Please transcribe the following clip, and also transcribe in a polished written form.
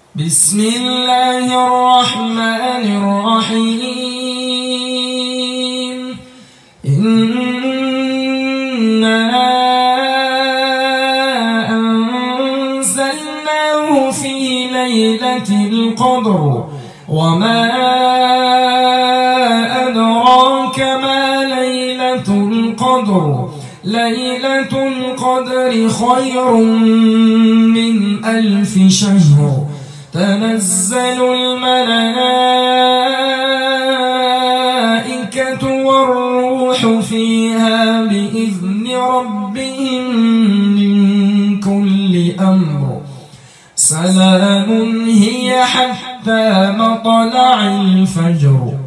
بسم الله الرحمن الرحيم إنا أنزلناه في ليلة القدر وما أدراك ما ليلة القدر ليلة القدر خير من 1000 شهر تنزل الملائكة والروح فيها بإذن ربهم من كل أمر سلام هي حتى مطلع الفجر.